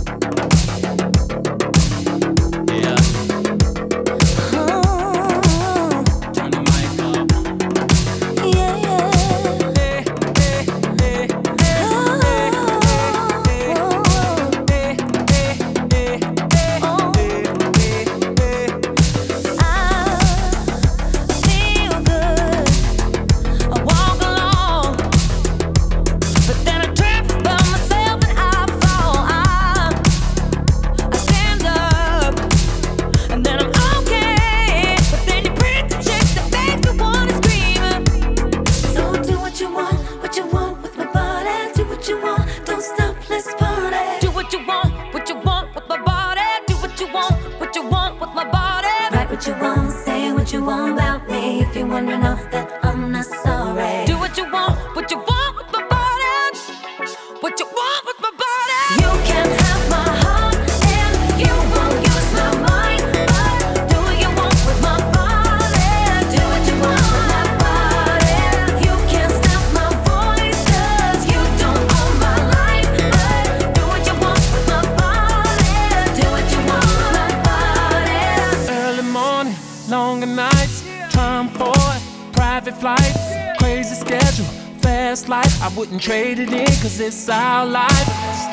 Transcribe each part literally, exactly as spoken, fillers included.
what you want, say what you want about me. If you're wondering off that I'm not sorry. Do what you want, what you want with my body. What you want with my body. You can't have my heart and you won't use my mind. But do what you want with my body. Do what you want with my body. You can't stop my voice, cause you don't own my life. But do what you want with my body. Do what you want with my body. Early morning, longer nights, time for private flights, crazy schedule, fast life. I wouldn't trade it in, cause it's our life.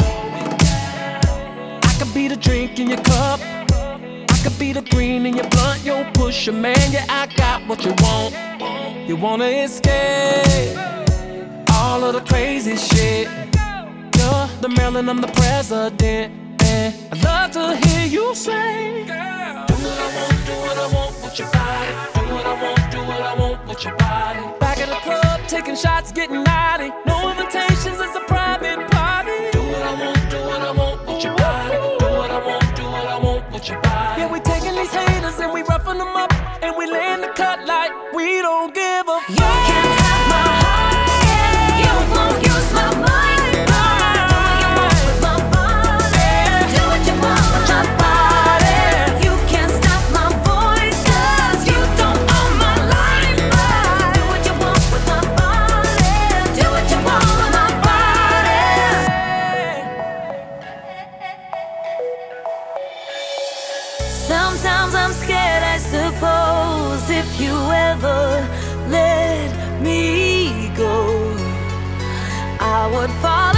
I could be the drink in your cup, I could be the green in your blunt. Yo, push your man, yeah, I got what you want. You wanna escape all of the crazy shit. You're the Maryland, I'm the president, and I love to hear you say, girl, do what I want, do what I want with your body. Do what I want, do what I want with your body. Back at the club, taking shots, getting naughty. No invitations, it's a private party. Do what I want, do what I want with your body. Do what I want, do what I want with your body. Yeah, we taking these haters and we roughing them up, and we laying the cut like we don't give a fuck. You can't have my heart and you won't use my mind. Sometimes I'm scared, I suppose, if you ever let me go, I would fall